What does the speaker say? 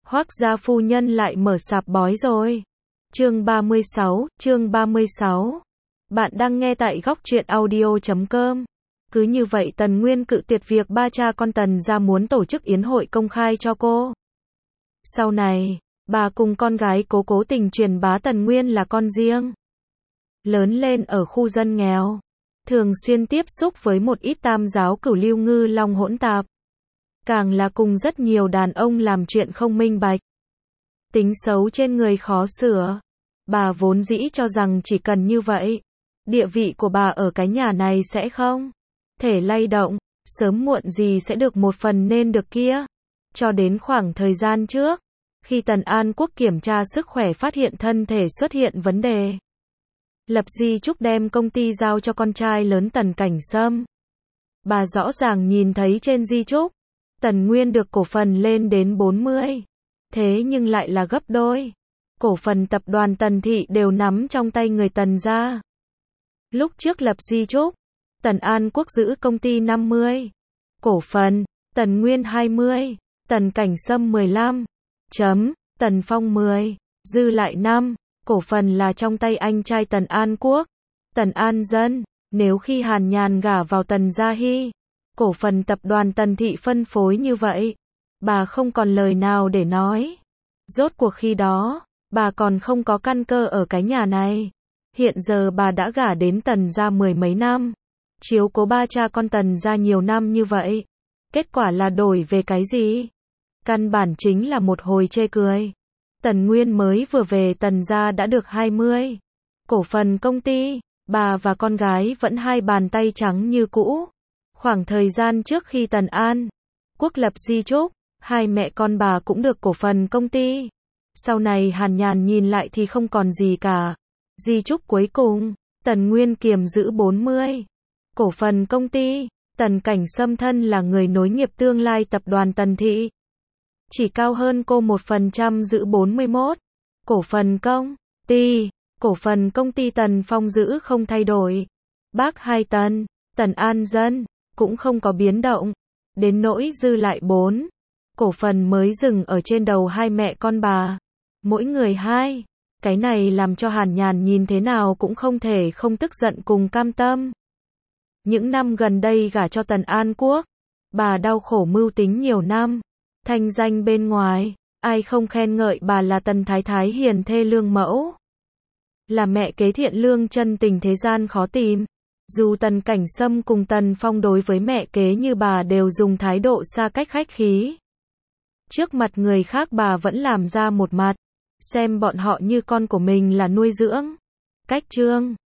Hoác gia phu nhân lại mở sạp bói rồi. Chương 36. Bạn đang nghe tại góc truyện audio.com. Cứ như vậy Tần Nguyên cự tuyệt việc ba cha con Tần gia muốn tổ chức yến hội công khai cho cô. Sau này, bà cùng con gái cố tình truyền bá Tần Nguyên là con riêng. Lớn lên ở khu dân nghèo, thường xuyên tiếp xúc với một ít tam giáo cửu lưu ngư long hỗn tạp. Càng là cùng rất nhiều đàn ông làm chuyện không minh bạch. Tính xấu trên người khó sửa. Bà vốn dĩ cho rằng chỉ cần như vậy, địa vị của bà ở cái nhà này sẽ không thể lay động, sớm muộn gì sẽ được một phần nên được kia. Cho đến khoảng thời gian trước, khi Tần An Quốc kiểm tra sức khỏe phát hiện thân thể xuất hiện vấn đề, lập di chúc đem công ty giao cho con trai lớn Tần Cảnh Sâm. Bà rõ ràng nhìn thấy trên di chúc, Tần Nguyên được cổ phần lên đến 40. Thế nhưng lại là gấp đôi. Cổ phần tập đoàn Tần Thị đều nắm trong tay người Tần gia. Lúc trước lập di chúc, Tần An Quốc giữ công ty 50 cổ phần, Tần Nguyên 20, Tần Cảnh Sâm 15, Tần Phong 10, dư lại 5 cổ phần là trong tay anh trai Tần An Quốc, Tần An Dân. Nếu khi Hàn Nhàn gả vào Tần Gia Hy, cổ phần tập đoàn Tần Thị phân phối như vậy, bà không còn lời nào để nói. Rốt cuộc khi đó, bà còn không có căn cơ ở cái nhà này. Hiện giờ bà đã gả đến Tần gia mười mấy năm, chiếu cố ba cha con Tần gia nhiều năm như vậy. Kết quả là đổi về cái gì? Căn bản chính là một hồi chê cười. Tần Nguyên mới vừa về Tần gia đã được 20 cổ phần công ty, bà và con gái vẫn hai bàn tay trắng như cũ. Khoảng thời gian trước khi Tần An Quốc lập di chúc, hai mẹ con bà cũng được cổ phần công ty. Sau này Hàn Nhàn nhìn lại thì không còn gì cả. Di chúc cuối cùng, Tần Nguyên kiềm giữ 40 cổ phần công ty. Tần Cảnh Sâm thân là người nối nghiệp tương lai tập đoàn Tần Thị, chỉ cao hơn cô 1% giữ 41 cổ phần công ty. Cổ phần công ty Tần Phong giữ không thay đổi. Bác hai Tần, Tần An Dân, cũng không có biến động. Đến nỗi dư lại 4 cổ phần mới dừng ở trên đầu hai mẹ con bà, mỗi người 2. Cái này làm cho Hàn Nhàn nhìn thế nào cũng không thể không tức giận cùng cam tâm. Những năm gần đây gả cho Tần An Quốc, bà đau khổ mưu tính nhiều năm. Thanh danh bên ngoài, ai không khen ngợi bà là Tần Thái Thái hiền thê lương mẫu, là mẹ kế thiện lương chân tình thế gian khó tìm. Dù Tần Cảnh Sâm cùng Tần Phong đối với mẹ kế như bà đều dùng thái độ xa cách khách khí. Trước mặt người khác bà vẫn làm ra một mặt, xem bọn họ như con của mình là nuôi dưỡng. Cách chương